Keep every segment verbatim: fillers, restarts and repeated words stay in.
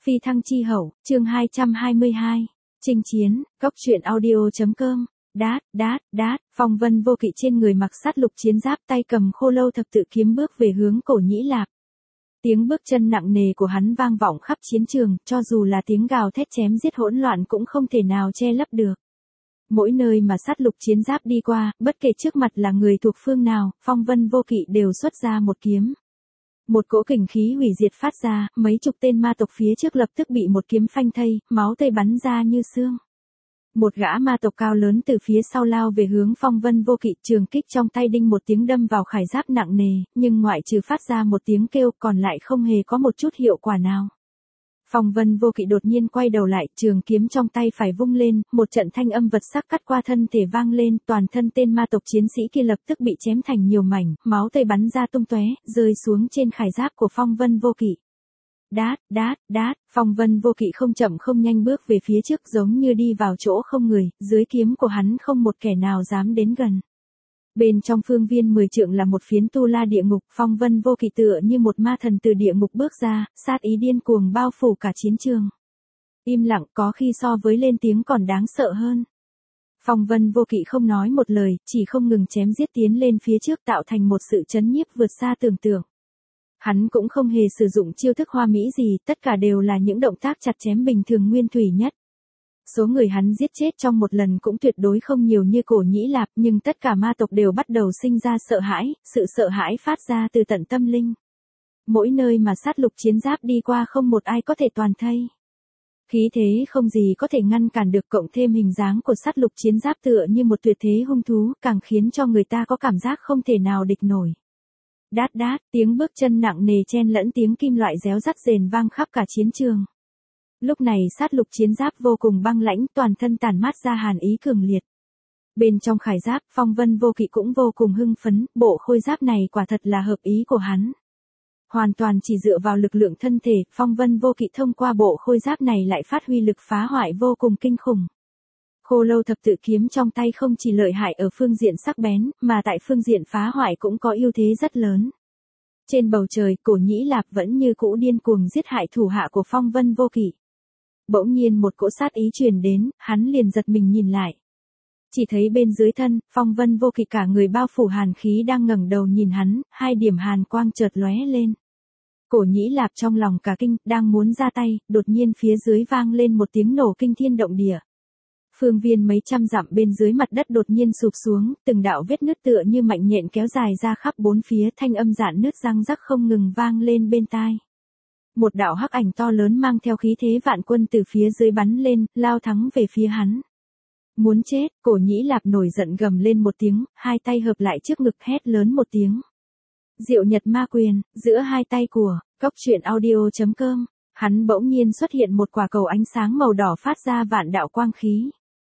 Phi thăng chi hậu, chương hai trăm hai mươi hai. Chinh chiến, góc truyện audio.com. Đát, đát, đát, Phong Vân Vô Kỵ trên người mặc sát lục chiến giáp, tay cầm khô lâu thập tự kiếm bước về hướng Cổ Nhĩ Lạp. Tiếng bước chân nặng nề của hắn vang vọng khắp chiến trường, cho dù là tiếng gào thét chém giết hỗn loạn cũng không thể nào che lấp được. Mỗi nơi mà sát lục chiến giáp đi qua, bất kể trước mặt là người thuộc phương nào, Phong Vân Vô Kỵ đều xuất ra một kiếm. Một cỗ kình khí hủy diệt phát ra, mấy chục tên ma tộc phía trước lập tức bị một kiếm phanh thây, máu tươi bắn ra như sương. Một gã ma tộc cao lớn từ phía sau lao về hướng Phong Vân Vô Kỵ, trường kích trong tay đinh một tiếng đâm vào khải giáp nặng nề, nhưng ngoại trừ phát ra một tiếng kêu còn lại không hề có một chút hiệu quả nào. Phong Vân Vô Kỵ đột nhiên quay đầu lại, trường kiếm trong tay phải vung lên, một trận thanh âm vật sắc cắt qua thân thể vang lên, toàn thân tên ma tộc chiến sĩ kia lập tức bị chém thành nhiều mảnh, máu tươi bắn ra tung tóe, rơi xuống trên khải giáp của Phong Vân Vô Kỵ. Đát, đát, đát, Phong Vân Vô Kỵ không chậm không nhanh bước về phía trước giống như đi vào chỗ không người, dưới kiếm của hắn không một kẻ nào dám đến gần. Bên trong phương viên mười trượng là một phiến tu la địa ngục, Phong Vân Vô Kỵ tựa như một ma thần từ địa ngục bước ra, sát ý điên cuồng bao phủ cả chiến trường. Im lặng có khi so với lên tiếng còn đáng sợ hơn. Phong Vân Vô Kỵ không nói một lời, chỉ không ngừng chém giết tiến lên phía trước tạo thành một sự chấn nhiếp vượt xa tưởng tượng. Hắn cũng không hề sử dụng chiêu thức hoa mỹ gì, tất cả đều là những động tác chặt chém bình thường nguyên thủy nhất. Số người hắn giết chết trong một lần cũng tuyệt đối không nhiều như Cổ Nhĩ Lạp, nhưng tất cả ma tộc đều bắt đầu sinh ra sợ hãi, sự sợ hãi phát ra từ tận tâm linh. Mỗi nơi mà sát lục chiến giáp đi qua không một ai có thể toàn thây. Khí thế không gì có thể ngăn cản được, cộng thêm hình dáng của sát lục chiến giáp tựa như một tuyệt thế hung thú, càng khiến cho người ta có cảm giác không thể nào địch nổi. Đát đát, tiếng bước chân nặng nề chen lẫn tiếng kim loại réo rắt rền vang khắp cả chiến trường. Lúc này sát lục chiến giáp vô cùng băng lãnh, toàn thân tản mát ra hàn ý cường liệt. Bên trong khải giáp, Phong Vân Vô Kỵ cũng vô cùng hưng phấn, bộ khôi giáp này quả thật là hợp ý của hắn. Hoàn toàn chỉ dựa vào lực lượng thân thể, Phong Vân Vô Kỵ thông qua bộ khôi giáp này lại phát huy lực phá hoại vô cùng kinh khủng. Khô lâu thập tự kiếm trong tay không chỉ lợi hại ở phương diện sắc bén, mà tại phương diện phá hoại cũng có ưu thế rất lớn. Trên bầu trời, Cổ Nhĩ Lạp vẫn như cũ điên cuồng giết hại thủ hạ của Phong Vân Vô Kỵ. Bỗng nhiên một cỗ sát ý truyền đến, hắn liền giật mình nhìn lại. Chỉ thấy bên dưới thân, Phong Vân Vô Kỵ cả người bao phủ hàn khí đang ngẩng đầu nhìn hắn, hai điểm hàn quang chợt lóe lên. Cổ Nhĩ Lạp trong lòng cả kinh, đang muốn ra tay, đột nhiên phía dưới vang lên một tiếng nổ kinh thiên động địa. Phương viên mấy trăm dặm bên dưới mặt đất đột nhiên sụp xuống, từng đạo vết nứt tựa như mạnh nhện kéo dài ra khắp bốn phía, thanh âm rạn nứt răng rắc không ngừng vang lên bên tai. Một đạo hắc ảnh to lớn mang theo khí thế vạn quân từ phía dưới bắn lên, lao thắng về phía hắn. Muốn chết, Cổ Nhĩ Lạp nổi giận gầm lên một tiếng, hai tay hợp lại trước ngực hét lớn một tiếng. Diệu Nhật Ma Quyền, giữa hai tay của, góc truyện audio.com, hắn bỗng nhiên xuất hiện một quả cầu ánh sáng màu đỏ phát ra vạn đạo quang khí.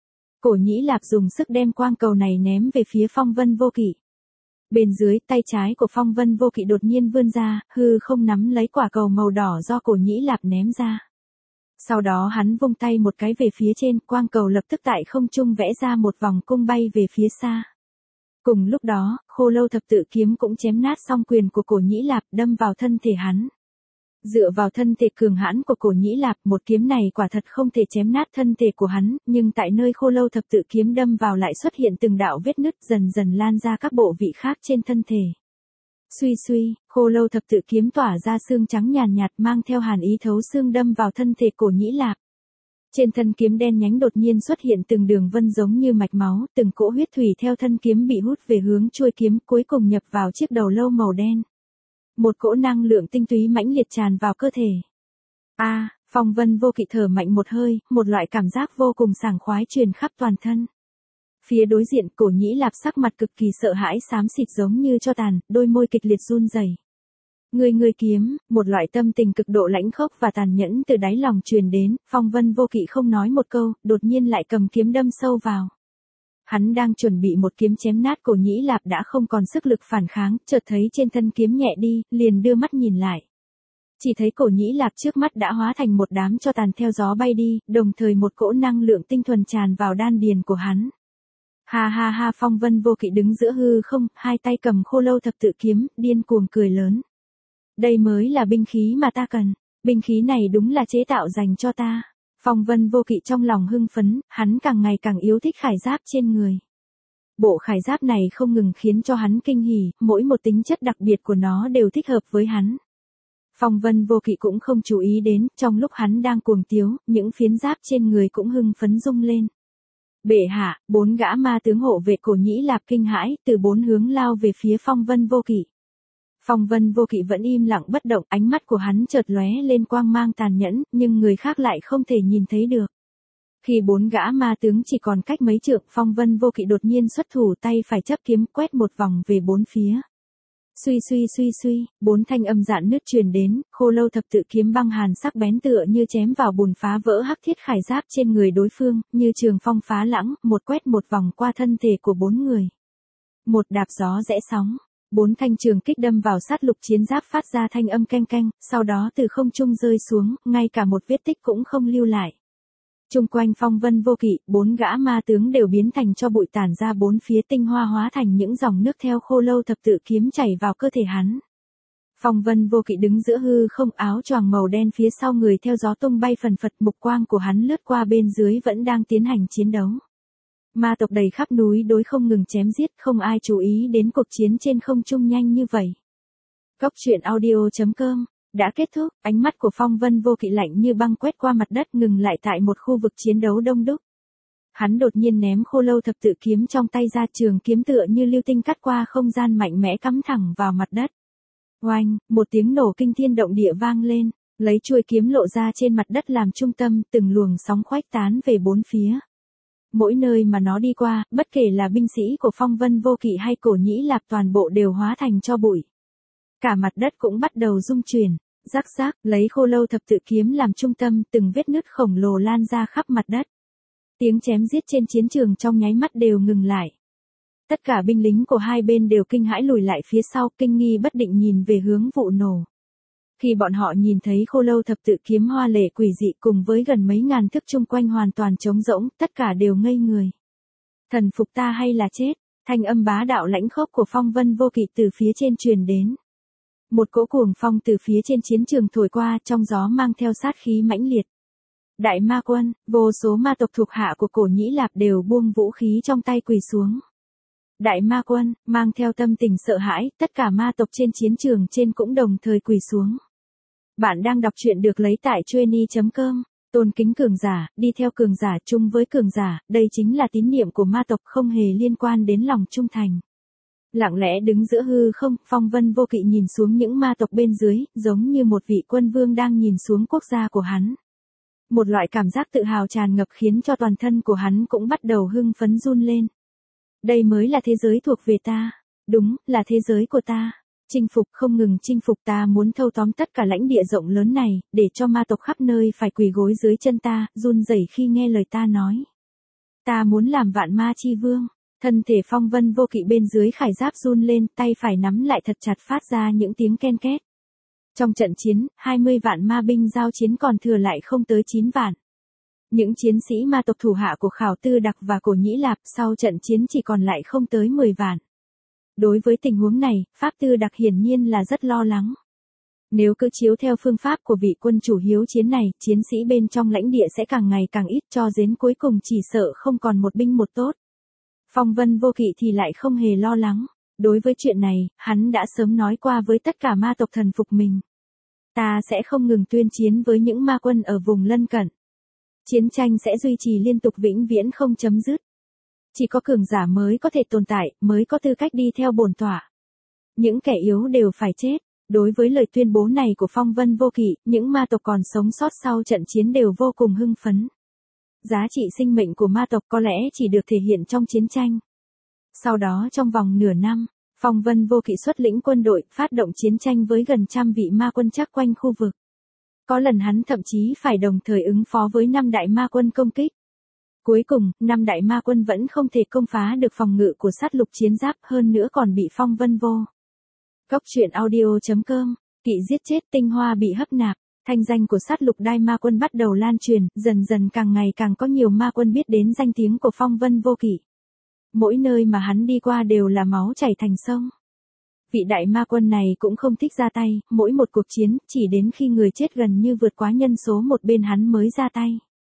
Cổ Nhĩ Lạp dùng sức đem quang cầu này ném về phía Phong Vân Vô Kỵ. Bên dưới, tay trái của Phong Vân Vô Kỵ đột nhiên vươn ra, hư không nắm lấy quả cầu màu đỏ do Cổ Nhĩ Lạp ném ra. Sau đó hắn vung tay một cái về phía trên, quang cầu lập tức tại không trung vẽ ra một vòng cung bay về phía xa. Cùng lúc đó, khô lâu thập tự kiếm cũng chém nát song quyền của Cổ Nhĩ Lạp, đâm vào thân thể hắn. Dựa vào thân thể cường hãn của Cổ Nhĩ Lạp, một kiếm này quả thật không thể chém nát thân thể của hắn, nhưng tại nơi khô lâu thập tự kiếm đâm vào lại xuất hiện từng đạo vết nứt dần dần lan ra các bộ vị khác trên thân thể. Suy suy, khô lâu thập tự kiếm tỏa ra xương trắng nhàn nhạt, nhạt mang theo hàn ý thấu xương đâm vào thân thể Cổ Nhĩ Lạp. Trên thân kiếm đen nhánh đột nhiên xuất hiện từng đường vân giống như mạch máu, từng cỗ huyết thủy theo thân kiếm bị hút về hướng chuôi kiếm, cuối cùng nhập vào chiếc đầu lâu màu đen. Một cỗ năng lượng tinh túy mãnh liệt tràn vào cơ thể. A, à, Phong Vân Vô Kỵ thở mạnh một hơi, một loại cảm giác vô cùng sảng khoái truyền khắp toàn thân. Phía đối diện, Cổ Nhĩ Lạp sắc mặt cực kỳ sợ hãi xám xịt giống như tro tàn, đôi môi kịch liệt run rẩy. Người người kiếm, một loại tâm tình cực độ lãnh khốc và tàn nhẫn từ đáy lòng truyền đến, Phong Vân Vô Kỵ không nói một câu, đột nhiên lại cầm kiếm đâm sâu vào. Hắn đang chuẩn bị một kiếm chém nát Cổ Nhĩ Lạp đã không còn sức lực phản kháng, chợt thấy trên thân kiếm nhẹ đi, liền đưa mắt nhìn lại. Chỉ thấy Cổ Nhĩ Lạp trước mắt đã hóa thành một đám tro tàn theo gió bay đi, đồng thời một cỗ năng lượng tinh thuần tràn vào đan điền của hắn. Ha ha ha, Phong Vân Vô Kỵ đứng giữa hư không, hai tay cầm khô lâu thập tự kiếm, điên cuồng cười lớn. Đây mới là binh khí mà ta cần. Binh khí này đúng là chế tạo dành cho ta. Phong Vân Vô Kỵ trong lòng hưng phấn, hắn càng ngày càng yêu thích khải giáp trên người. Bộ khải giáp này không ngừng khiến cho hắn kinh hỉ, mỗi một tính chất đặc biệt của nó đều thích hợp với hắn. Phong Vân Vô Kỵ cũng không chú ý đến, trong lúc hắn đang cuồng tiếu, những phiến giáp trên người cũng hưng phấn rung lên. Bệ hạ, bốn gã ma tướng hộ vệ Cổ Nhĩ Lạp kinh hãi, từ bốn hướng lao về phía Phong Vân Vô Kỵ. Phong Vân Vô Kỵ vẫn im lặng bất động, ánh mắt của hắn chợt lóe lên quang mang tàn nhẫn, nhưng người khác lại không thể nhìn thấy được. Khi bốn gã ma tướng chỉ còn cách mấy trượng, Phong Vân Vô Kỵ đột nhiên xuất thủ, tay phải chấp kiếm quét một vòng về bốn phía. Suy suy suy suy, bốn thanh âm dạn nứt truyền đến, Khô Lâu thập tự kiếm băng hàn sắc bén tựa như chém vào bùn phá vỡ hắc thiết khải giáp trên người đối phương, như trường phong phá lãng, một quét một vòng qua thân thể của bốn người. Một đạp gió rẽ sóng, bốn thanh trường kích đâm vào sát lục chiến giáp phát ra thanh âm keng keng, sau đó từ không trung rơi xuống, ngay cả một vết tích cũng không lưu lại. Chung quanh Phong Vân Vô Kỵ, bốn gã ma tướng đều biến thành cho bụi tản ra bốn phía, tinh hoa hóa thành những dòng nước theo Khô Lâu thập tự kiếm chảy vào cơ thể hắn. Phong Vân Vô Kỵ đứng giữa hư không, áo choàng màu đen phía sau người theo gió tung bay phần phật, mục quang của hắn lướt qua bên dưới vẫn đang tiến hành chiến đấu. Ma tộc đầy khắp núi đối không ngừng chém giết, không ai chú ý đến cuộc chiến trên không trung nhanh như vậy. Cốc truyện audio chấm com đã kết thúc, ánh mắt của Phong Vân Vô Kỵ lạnh như băng quét qua mặt đất, ngừng lại tại một khu vực chiến đấu đông đúc. Hắn đột nhiên ném Khô Lâu thập tự kiếm trong tay ra, trường kiếm tựa như lưu tinh cắt qua không gian mạnh mẽ cắm thẳng vào mặt đất. Oanh, một tiếng nổ kinh thiên động địa vang lên, lấy chuôi kiếm lộ ra trên mặt đất làm trung tâm, từng luồng sóng khuếch tán về bốn phía. Mỗi nơi mà nó đi qua, bất kể là binh sĩ của Phong Vân Vô Kỵ hay Cổ Nhĩ Lạp, toàn bộ đều hóa thành tro bụi. Cả mặt đất cũng bắt đầu rung chuyển. Rắc rắc, lấy Khô Lâu thập tự kiếm làm trung tâm, từng vết nứt khổng lồ lan ra khắp mặt đất. Tiếng chém giết trên chiến trường trong nháy mắt đều ngừng lại. Tất cả binh lính của hai bên đều kinh hãi lùi lại phía sau, kinh nghi bất định nhìn về hướng vụ nổ. Khi bọn họ nhìn thấy Khô Lâu thập tự kiếm hoa lệ quỷ dị cùng với gần mấy ngàn thước chung quanh hoàn toàn trống rỗng, tất cả đều ngây người. Thần phục ta hay là chết? Thanh âm bá đạo lãnh khốc của Phong Vân Vô Kỵ từ phía trên truyền đến. Một cỗ cuồng phong từ phía trên chiến trường thổi qua, trong gió mang theo sát khí mãnh liệt. Đại ma quân, vô số ma tộc thuộc hạ của Cổ Nhĩ Lạp đều buông vũ khí trong tay quỳ xuống. Đại ma quân, mang theo tâm tình sợ hãi, tất cả ma tộc trên chiến trường trên cũng đồng thời quỳ xuống. Bạn đang đọc truyện được lấy tại chueny chấm com, tôn kính cường giả, đi theo cường giả, chung với cường giả, đây chính là tín niệm của ma tộc, không hề liên quan đến lòng trung thành. Lặng lẽ đứng giữa hư không, Phong Vân Vô Kỵ nhìn xuống những ma tộc bên dưới, giống như một vị quân vương đang nhìn xuống quốc gia của hắn. Một loại cảm giác tự hào tràn ngập khiến cho toàn thân của hắn cũng bắt đầu hưng phấn run lên. Đây mới là thế giới thuộc về ta. Đúng, là thế giới của ta. Chinh phục, không ngừng chinh phục, ta muốn thâu tóm tất cả lãnh địa rộng lớn này, để cho ma tộc khắp nơi phải quỳ gối dưới chân ta, run rẩy khi nghe lời ta nói. Ta muốn làm vạn ma chi vương. Thân thể Phong Vân Vô Kỵ bên dưới khải giáp run lên, tay phải nắm lại thật chặt phát ra những tiếng ken két. Trong trận chiến, hai mươi vạn ma binh giao chiến còn thừa lại không tới chín vạn. Những chiến sĩ ma tộc thủ hạ của Khảo Tư Đặc và Cổ Nhĩ Lạp sau trận chiến chỉ còn lại không tới mười vạn. Đối với tình huống này, Pháp Tư Đặc hiển nhiên là rất lo lắng. Nếu cứ chiếu theo phương pháp của vị quân chủ hiếu chiến này, chiến sĩ bên trong lãnh địa sẽ càng ngày càng ít, cho đến cuối cùng chỉ sợ không còn một binh một tốt. Phong Vân Vô Kỵ thì lại không hề lo lắng. Đối với chuyện này, hắn đã sớm nói qua với tất cả ma tộc thần phục mình. Ta sẽ không ngừng tuyên chiến với những ma quân ở vùng lân cận. Chiến tranh sẽ duy trì liên tục vĩnh viễn không chấm dứt. Chỉ có cường giả mới có thể tồn tại, mới có tư cách đi theo bổn tọa. Những kẻ yếu đều phải chết. Đối với lời tuyên bố này của Phong Vân Vô Kỵ, những ma tộc còn sống sót sau trận chiến đều vô cùng hưng phấn. Giá trị sinh mệnh của ma tộc có lẽ chỉ được thể hiện trong chiến tranh. Sau đó trong vòng nửa năm, Phong Vân Vô Kỵ xuất lĩnh quân đội, phát động chiến tranh với gần trăm vị ma quân chắc quanh khu vực. Có lần hắn thậm chí phải đồng thời ứng phó với năm đại ma quân công kích. Cuối cùng, năm đại ma quân vẫn không thể công phá được phòng ngự của sát lục chiến giáp, hơn nữa còn bị Phong Vân Vô Cốc truyện audio chấm com, Kỵ giết chết, tinh hoa bị hấp nạp. Thanh danh của sát lục đai ma quân bắt đầu lan truyền, dần dần càng ngày càng có nhiều ma quân biết đến danh tiếng của Phong Vân Vô Kỵ. Mỗi nơi mà hắn đi qua đều là máu chảy thành sông. Vị đại ma quân này cũng không thích ra tay, mỗi một cuộc chiến, chỉ đến khi người chết gần như vượt quá nhân số một bên hắn mới ra tay.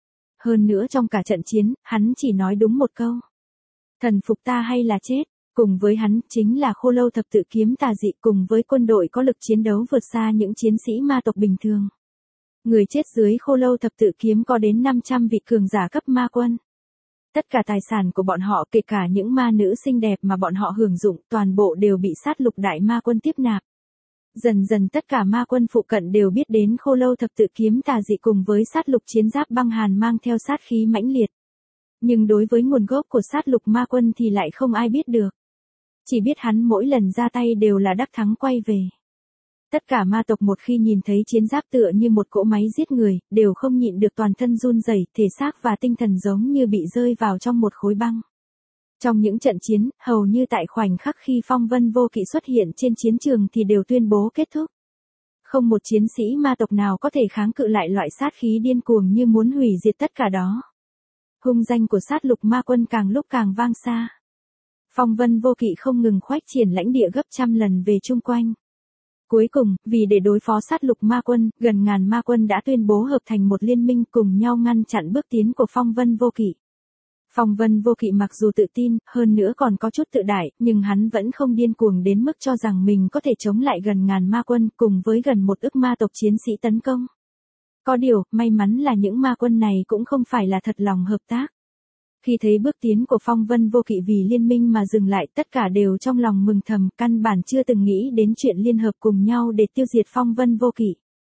Hơn nữa trong cả trận chiến, hắn chỉ nói đúng một câu. Thần phục ta hay là chết, cùng với hắn, chính là Khô Lâu thập tự kiếm tà dị cùng với quân đội có lực chiến đấu vượt xa những chiến sĩ ma tộc bình thường. Người chết dưới Khô Lâu thập tự kiếm có đến năm trăm vị cường giả cấp ma quân. Tất cả tài sản của bọn họ kể cả những ma nữ xinh đẹp mà bọn họ hưởng dụng toàn bộ đều bị sát lục đại ma quân tiếp nạp. Dần dần tất cả ma quân phụ cận đều biết đến Khô Lâu thập tự kiếm tà dị cùng với sát lục chiến giáp băng hàn mang theo sát khí mãnh liệt. Nhưng đối với nguồn gốc của sát lục ma quân thì lại không ai biết được. Chỉ biết hắn mỗi lần ra tay đều là đắc thắng quay về. Tất cả ma tộc một khi nhìn thấy chiến giáp tựa như một cỗ máy giết người, đều không nhịn được toàn thân run rẩy, thể xác và tinh thần giống như bị rơi vào trong một khối băng. Trong những trận chiến, hầu như tại khoảnh khắc khi phong vân vô kỵ xuất hiện trên chiến trường thì đều tuyên bố kết thúc. Không một chiến sĩ ma tộc nào có thể kháng cự lại loại sát khí điên cuồng như muốn hủy diệt tất cả đó. Hung danh của sát lục ma quân càng lúc càng vang xa. Phong vân vô kỵ không ngừng khoách triển lãnh địa gấp trăm lần về chung quanh. Cuối cùng, vì để đối phó sát lục ma quân, gần ngàn ma quân đã tuyên bố hợp thành một liên minh cùng nhau ngăn chặn bước tiến của phong vân vô kỵ. Phong vân vô kỵ mặc dù tự tin, hơn nữa còn có chút tự đại, nhưng hắn vẫn không điên cuồng đến mức cho rằng mình có thể chống lại gần ngàn ma quân cùng với gần một ức ma tộc chiến sĩ tấn công. Có điều, may mắn là những ma quân này cũng không phải là thật lòng hợp tác. Khi thấy bước tiến của phong vân vô kỵ vì liên minh mà dừng lại, tất cả đều trong lòng mừng thầm, căn bản chưa từng nghĩ đến chuyện liên hợp cùng nhau để tiêu diệt phong vân vô kỵ.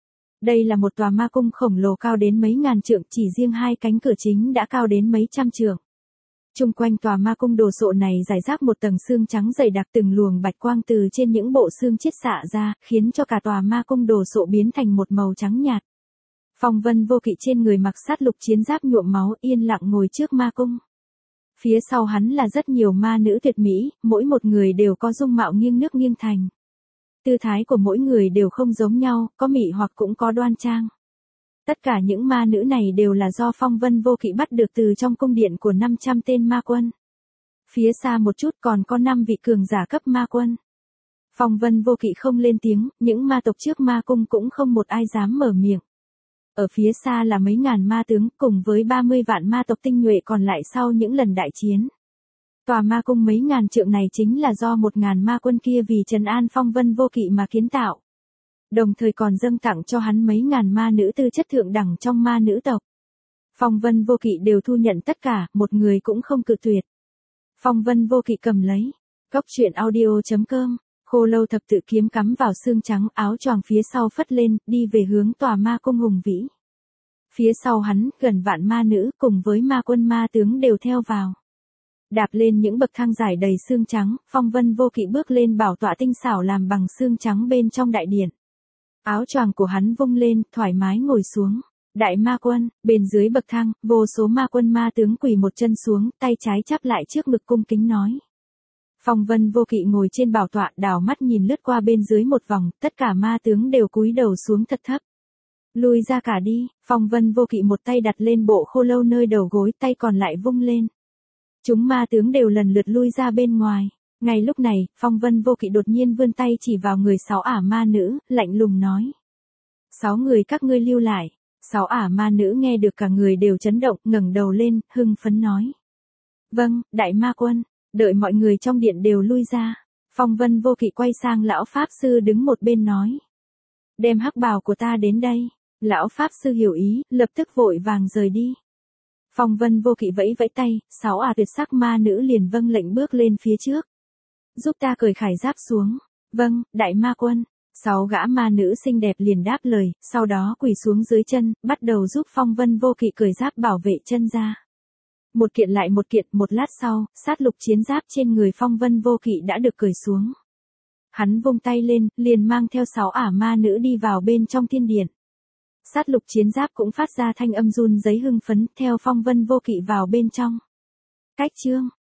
Đây là một tòa ma cung khổng lồ cao đến mấy ngàn trượng, chỉ riêng hai cánh cửa chính đã cao đến mấy trăm trượng. Chung quanh tòa ma cung đồ sộ này rải rác một tầng xương trắng dày đặc, từng luồng bạch quang từ trên những bộ xương chiết xạ ra, khiến cho cả tòa ma cung đồ sộ biến thành một màu trắng nhạt. Phong vân vô kỵ trên người mặc sát lục chiến giáp nhuộm máu, yên lặng ngồi trước ma cung. Phía sau hắn là rất nhiều ma nữ tuyệt mỹ, mỗi một người đều có dung mạo nghiêng nước nghiêng thành. Tư thái của mỗi người đều không giống nhau, có mị hoặc cũng có đoan trang. Tất cả những ma nữ này đều là do phong vân vô kỵ bắt được từ trong cung điện của năm trăm tên ma quân. Phía xa một chút còn có năm vị cường giả cấp ma quân. Phong vân vô kỵ không lên tiếng, những ma tộc trước ma cung cũng không một ai dám mở miệng. Ở phía xa là mấy ngàn ma tướng cùng với ba mươi vạn ma tộc tinh nhuệ còn lại sau những lần đại chiến. Tòa ma cung mấy ngàn trượng này chính là do một ngàn ma quân kia vì trấn an phong vân vô kỵ mà kiến tạo. Đồng thời còn dâng tặng cho hắn mấy ngàn ma nữ tư chất thượng đẳng trong ma nữ tộc. Phong vân vô kỵ đều thu nhận tất cả, một người cũng không cự tuyệt. Phong vân vô kỵ cầm lấy. Cốc truyện audio chấm com. Khô Lâu thập tự kiếm cắm vào xương trắng, áo choàng phía sau phất lên, đi về hướng tòa ma cung hùng vĩ. Phía sau hắn, gần vạn ma nữ cùng với ma quân ma tướng đều theo vào. Đạp lên những bậc thang dài đầy xương trắng, phong vân vô kỵ bước lên bảo tọa tinh xảo làm bằng xương trắng bên trong đại điện. Áo choàng của hắn vung lên, thoải mái ngồi xuống. Đại ma quân, bên dưới bậc thang, vô số ma quân ma tướng quỳ một chân xuống, tay trái chắp lại trước ngực cung kính nói. Phong vân vô kỵ ngồi trên bảo tọa, đảo mắt nhìn lướt qua bên dưới một vòng, tất cả ma tướng đều cúi đầu xuống thật thấp. Lui ra cả đi, phong vân vô kỵ một tay đặt lên bộ khô lâu nơi đầu gối, tay còn lại vung lên. Chúng ma tướng đều lần lượt lui ra bên ngoài. Ngay lúc này, phong vân vô kỵ đột nhiên vươn tay chỉ vào người sáu ả ma nữ, lạnh lùng nói. Sáu người các ngươi lưu lại. Sáu ả ma nữ nghe được cả người đều chấn động, ngẩng đầu lên, hưng phấn nói. Vâng, đại ma quân. Đợi mọi người trong điện đều lui ra. Phong vân vô kỵ quay sang lão pháp sư đứng một bên nói. Đem hắc bào của ta đến đây. Lão pháp sư hiểu ý, lập tức vội vàng rời đi. Phong vân vô kỵ vẫy vẫy tay, sáu ả tuyệt sắc ma nữ liền vâng lệnh bước lên phía trước. Giúp ta cởi khải giáp xuống. Vâng, đại ma quân. Sáu gã ma nữ xinh đẹp liền đáp lời, sau đó quỳ xuống dưới chân, bắt đầu giúp phong vân vô kỵ cởi giáp bảo vệ chân ra. Một kiện lại một kiện, một lát sau, sát lục chiến giáp trên người phong vân vô kỵ đã được cởi xuống. Hắn vung tay lên, liền mang theo sáu ả ma nữ đi vào bên trong thiên điện. Sát lục chiến giáp cũng phát ra thanh âm run giấy hưng phấn, theo phong vân vô kỵ vào bên trong. Cách chương